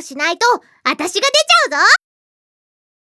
しないと、あたしが出ちゃうぞ。